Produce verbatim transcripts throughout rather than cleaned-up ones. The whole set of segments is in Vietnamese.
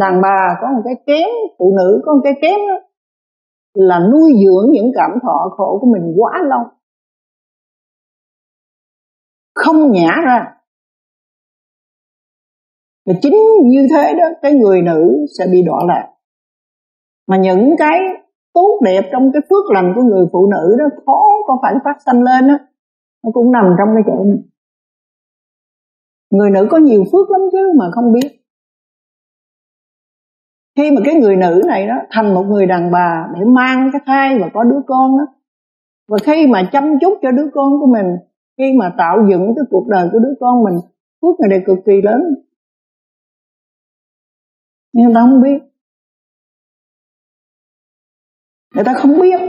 đàn bà có một cái kém, phụ nữ có một cái kém đó, là nuôi dưỡng những cảm thọ khổ của mình quá lâu, không nhả ra. Và chính như thế đó, cái người nữ sẽ bị đọa lạc. Mà những cái tốt đẹp trong cái phước lành của người phụ nữ đó khó có phải phát sanh lên đó, nó cũng nằm trong cái chỗ này. Người nữ có nhiều phước lắm chứ mà không biết. Khi mà cái người nữ này đó thành một người đàn bà để mang cái thai và có đứa con đó, và khi mà chăm chút cho đứa con của mình, khi mà tạo dựng cái cuộc đời của đứa con mình, phước này đều cực kỳ lớn. Nhưng người ta không biết. Người ta không biết.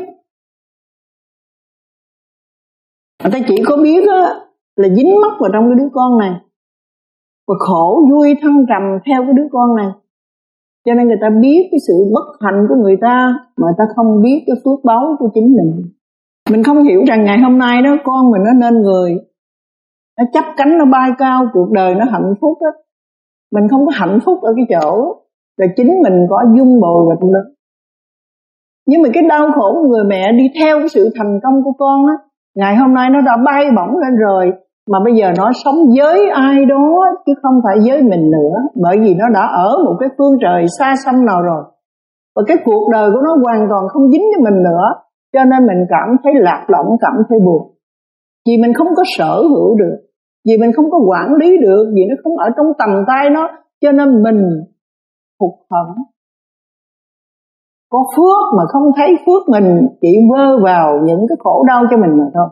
Người ta chỉ có biết á, là dính mắc vào trong cái đứa con này, và khổ vui thăng trầm theo cái đứa con này. Cho nên người ta biết cái sự bất hạnh của người ta, mà người ta không biết cái phước báu của chính mình. Mình không hiểu rằng ngày hôm nay đó con mình nó nên người, nó chắp cánh nó bay cao, cuộc đời nó hạnh phúc á. Mình không có hạnh phúc ở cái chỗ là chính mình có dung bồ nghịch lớn. Nhưng mà cái đau khổ của người mẹ đi theo cái sự thành công của con á, ngày hôm nay nó đã bay bổng lên rồi, mà bây giờ nó sống với ai đó chứ không phải với mình nữa, bởi vì nó đã ở một cái phương trời xa xăm nào rồi, và cái cuộc đời của nó hoàn toàn không dính với mình nữa. Cho nên mình cảm thấy lạc lõng, cảm thấy buồn, vì mình không có sở hữu được, vì mình không có quản lý được, vì nó không ở trong tầm tay nó. Cho nên mình hụt hẫng, có phước mà không thấy phước mình, chỉ vơ vào những cái khổ đau cho mình mà thôi.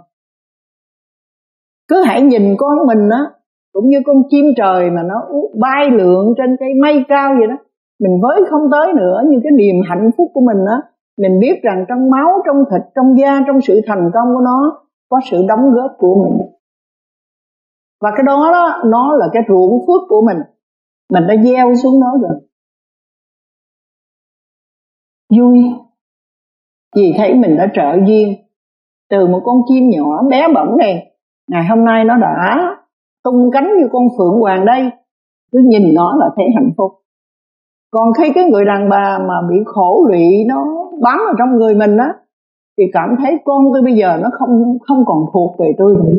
Cứ hãy nhìn con mình á, cũng như con chim trời mà nó bay lượn trên cây mây cao vậy đó, mình với không tới nữa. Nhưng cái niềm hạnh phúc của mình á, mình biết rằng trong máu, trong thịt, trong da, trong sự thành công của nó có sự đóng góp của mình. Và cái đó, đó nó là cái ruộng phước của mình, mình đã gieo xuống nó rồi. Vui vì thấy mình đã trợ duyên. Từ một con chim nhỏ bé bỏng này, ngày hôm nay nó đã tung cánh như con phượng hoàng đây, cứ nhìn nó là thấy hạnh phúc. Còn khi cái người đàn bà mà bị khổ lụy nó bám vào trong người mình á, thì cảm thấy con tôi bây giờ nó không không còn thuộc về tôi nữa.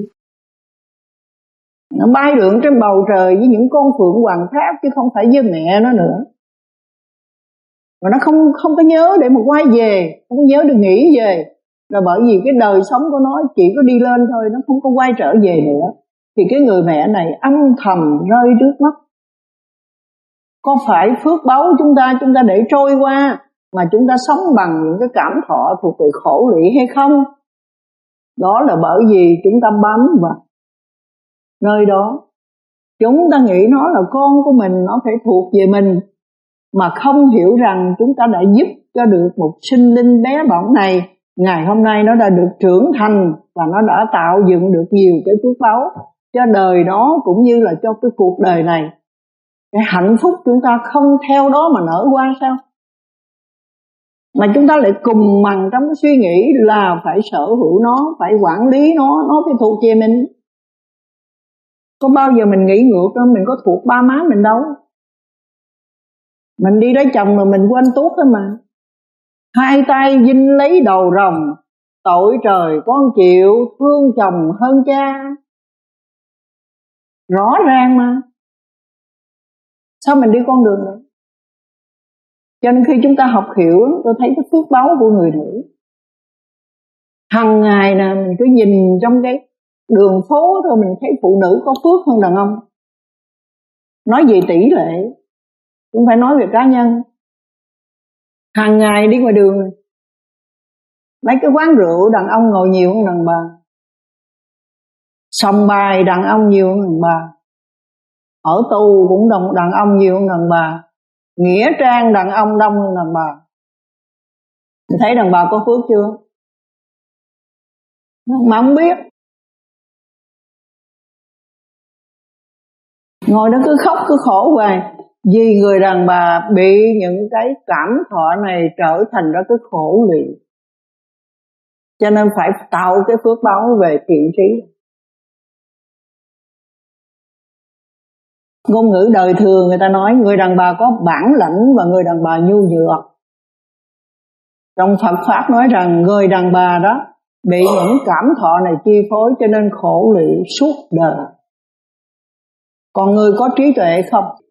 Nó bay lượn trên bầu trời với những con phượng hoàng khác chứ không phải với mẹ nó nữa. Và nó không không có nhớ để mà quay về, không có nhớ được nghĩ về, là bởi vì cái đời sống của nó chỉ có đi lên thôi, nó không có quay trở về nữa. Thì cái người mẹ này âm thầm rơi nước mắt. Có phải phước báu chúng ta chúng ta để trôi qua mà chúng ta sống bằng những cái cảm thọ thuộc về khổ lụy hay không? Đó là bởi vì chúng ta bám vào nơi đó. Chúng ta nghĩ nó là con của mình, nó phải thuộc về mình, mà không hiểu rằng chúng ta đã giúp cho được một sinh linh bé bỏng này, ngày hôm nay nó đã được trưởng thành và nó đã tạo dựng được nhiều cái phước báu cho đời đó cũng như là cho cái cuộc đời này. Cái hạnh phúc chúng ta không theo đó mà nở qua sao? Mà chúng ta lại cùng mằng trong cái suy nghĩ là phải sở hữu nó, phải quản lý nó, nó phải thuộc về mình. Có bao giờ mình nghĩ ngược đâu, mình có thuộc ba má mình đâu. Mình đi lấy chồng mà mình quên tuốt thôi mà. Hai tay vinh lấy đầu rồng, tội trời con chịu, thương chồng hơn cha. Rõ ràng mà. Sao mình đi con đường đó? Cho nên khi chúng ta học hiểu, tôi thấy cái phước báu của người nữ. Hằng ngày nè, mình cứ nhìn trong cái đường phố thôi, mình thấy phụ nữ có phước hơn đàn ông. Nói về tỷ lệ, cũng phải nói về cá nhân. Hàng ngày đi ngoài đường này, mấy cái quán rượu đàn ông ngồi nhiều hơn đàn bà, sòng bài đàn ông nhiều hơn đàn bà, ở tù cũng đồng đàn ông nhiều hơn đàn bà, nghĩa trang đàn ông đông hơn đàn bà. Mình thấy đàn bà có phước chưa? Mà không biết. Ngồi đó cứ khóc cứ khổ hoài, vì người đàn bà bị những cái cảm thọ này trở thành ra cái khổ lụy. Cho nên phải tạo cái phước báu về thiện trí. ngôn ngữ đời thường người ta nói người đàn bà có bản lãnh và người đàn bà nhu nhược. Trong Phật Pháp nói rằng người đàn bà đó bị những cảm thọ này chi phối cho nên khổ lụy suốt đời. Còn người có trí tuệ không?